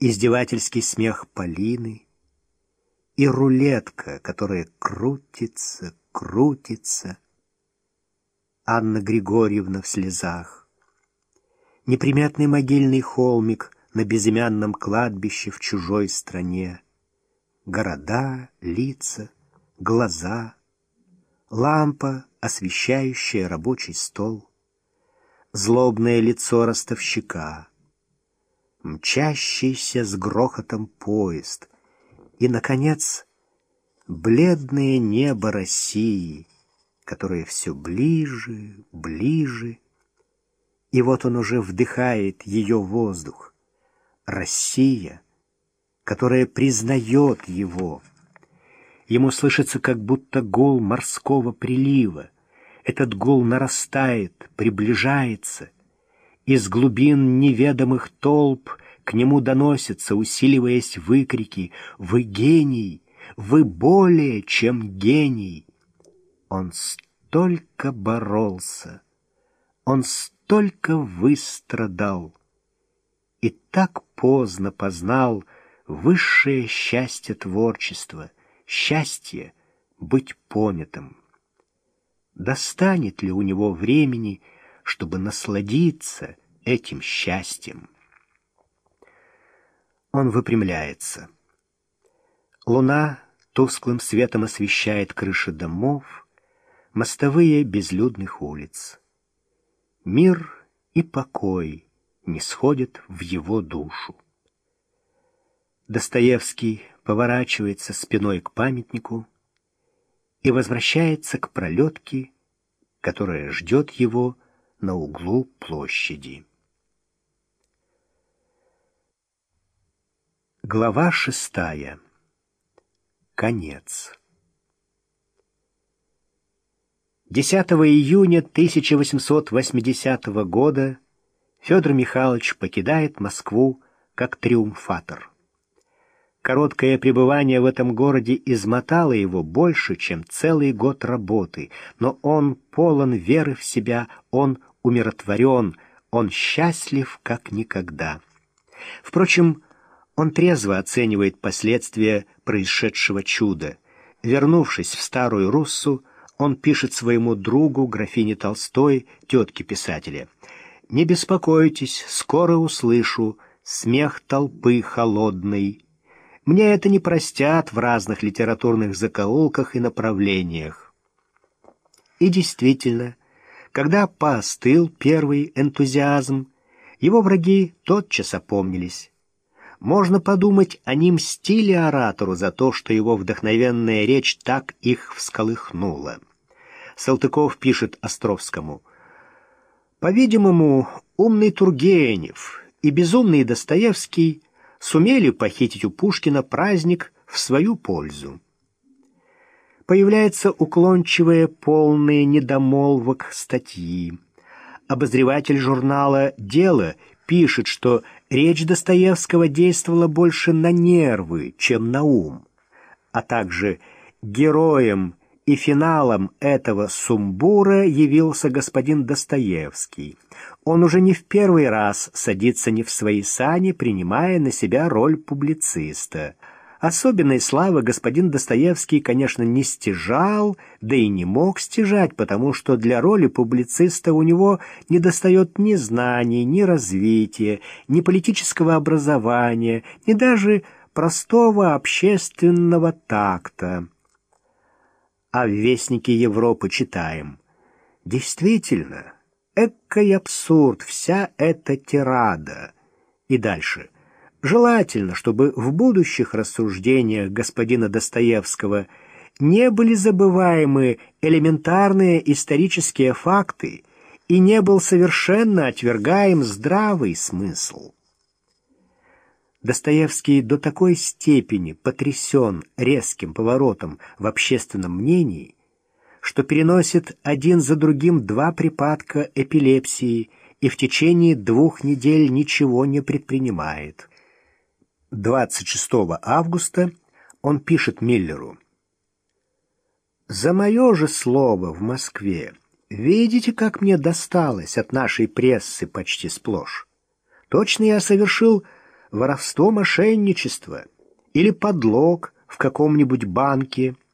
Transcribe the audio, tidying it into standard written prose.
издевательский смех Полины и рулетка, которая крутится, крутится. Анна Григорьевна в слезах. Неприметный могильный холмик на безымянном кладбище в чужой стране. Города, лица, глаза, лампа, освещающая рабочий стол, злобное лицо ростовщика, мчащийся с грохотом поезд и, наконец, бледное небо России, которое все ближе, ближе, и вот он уже вдыхает ее воздух. Россия, которая признает его. Ему слышится как будто гул морского прилива. Этот гул нарастает, приближается. Из глубин неведомых толп к нему доносятся, усиливаясь, выкрики: «Вы гений! Вы более, чем гений!» Он столько боролся, он столько выстрадал и так поздно познал высшее счастье творчества, счастье быть понятым. Достанет ли у него времени, чтобы насладиться этим счастьем? Он выпрямляется. Луна тусклым светом освещает крыши домов, мостовые безлюдных улиц. Мир и покой не сходят в его душу. Достоевский поворачивается спиной к памятнику и возвращается к пролетке, которая ждет его на углу площади. Глава 6. Конец. 10 июня 1880 года Федор Михайлович покидает Москву как триумфатор. Короткое пребывание в этом городе измотало его больше, чем целый год работы, но он полон веры в себя, он умиротворен, он счастлив как никогда. Впрочем, он трезво оценивает последствия происшедшего чуда. Вернувшись в Старую Руссу, он пишет своему другу, графине Толстой, тетке писателя: «Не беспокойтесь, скоро услышу смех толпы холодной. Мне это не простят в разных литературных закоулках и направлениях». И действительно, когда поостыл первый энтузиазм, его враги тотчас опомнились. Можно подумать, они мстили оратору за то, что его вдохновенная речь так их всколыхнула. Салтыков пишет Островскому: «По-видимому, умный Тургенев и безумный Достоевский сумели похитить у Пушкина праздник в свою пользу». Появляется уклончивая, полная недомолвок статьи. Обозреватель журнала «Дело» пишет, что речь Достоевского действовала больше на нервы, чем на ум, а также героем и финалом этого сумбура явился господин Достоевский. Он уже не в первый раз садится не в свои сани, принимая на себя роль публициста. Особенной славы господин Достоевский, конечно, не стяжал, да и не мог стяжать, потому что для роли публициста у него недостает ни знаний, ни развития, ни политического образования, ни даже простого общественного такта. А в «Вестнике Европы» читаем: «Действительно, эккий абсурд вся эта тирада». И дальше: «Желательно, чтобы в будущих рассуждениях господина Достоевского не были забываемы элементарные исторические факты и не был совершенно отвергаем здравый смысл». Достоевский до такой степени потрясен резким поворотом в общественном мнении, что переносит один за другим 2 припадка эпилепсии и в течение 2 недель ничего не предпринимает. 26 августа он пишет Миллеру: «За мое же слово в Москве видите, как мне досталось от нашей прессы почти сплошь. Точно я совершил воровство, мошенничество или подлог в каком-нибудь банке,